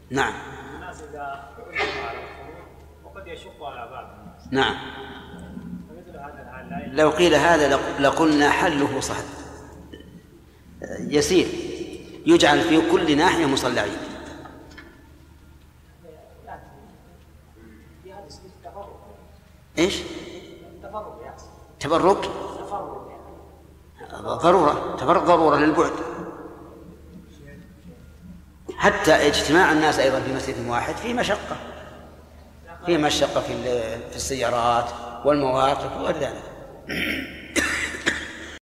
نعم. الناس إذا أجمعوا على الخروج وقد يشق على بعض الناس. نعم. فمثل هذا الحال لو قيل هذا لقلنا حله صحيح يسير، يجعل في كل ناحية مصلى عيد. ايش؟ تبرك ضرورة، تبرك ضرورة للبعد. حتى اجتماع الناس أيضا في مسجد واحد فيه مشقة، في السيارات والمواقف وغير ذلك.